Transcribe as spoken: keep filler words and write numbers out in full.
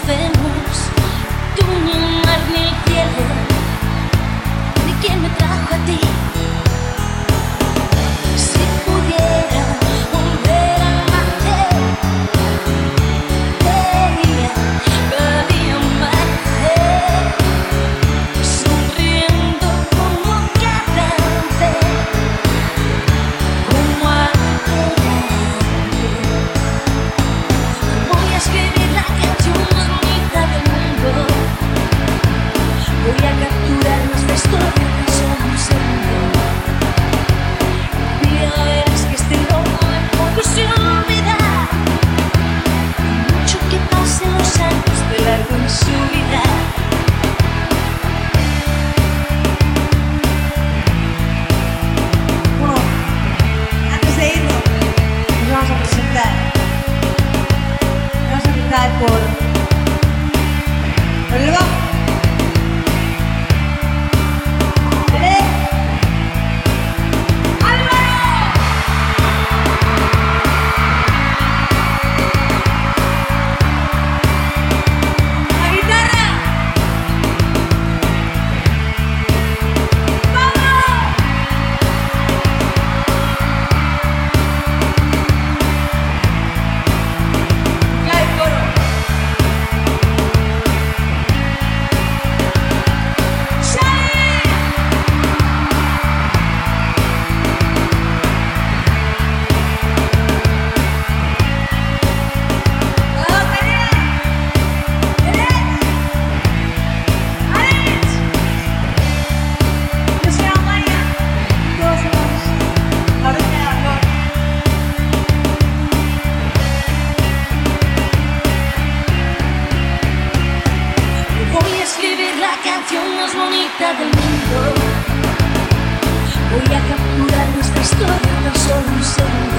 conocemos, tú ni el mar ni el cielo, ni quién me trajo a ti. Si pudiera volver al amanecer, vería cada día amanecer, sonriendo como cada vez, como antes. Voy a escribir la canción más bonita del mundo. Voy a capturar nuestra historia en solo un segundo. Y ya verás que este loco me poco se olvida. Mucho que pasen los años de largo en su vida. Bueno, antes de irnos, nos vamos a presentar. Vamos a empezar por, por el bajo. ¡Eh! ¡Álvaro! ¡La guitarra! ¡Pablo! ¡Ya el coro! ¡Xavi! ¡La batería! ¡Alex! ¡Alex! Yo soy Amaya. Todos somos la Reina de Aragón. Voy a escribir la canción más bonita del mundo. Voy a capturar nuestra historia en tan solo un segundo.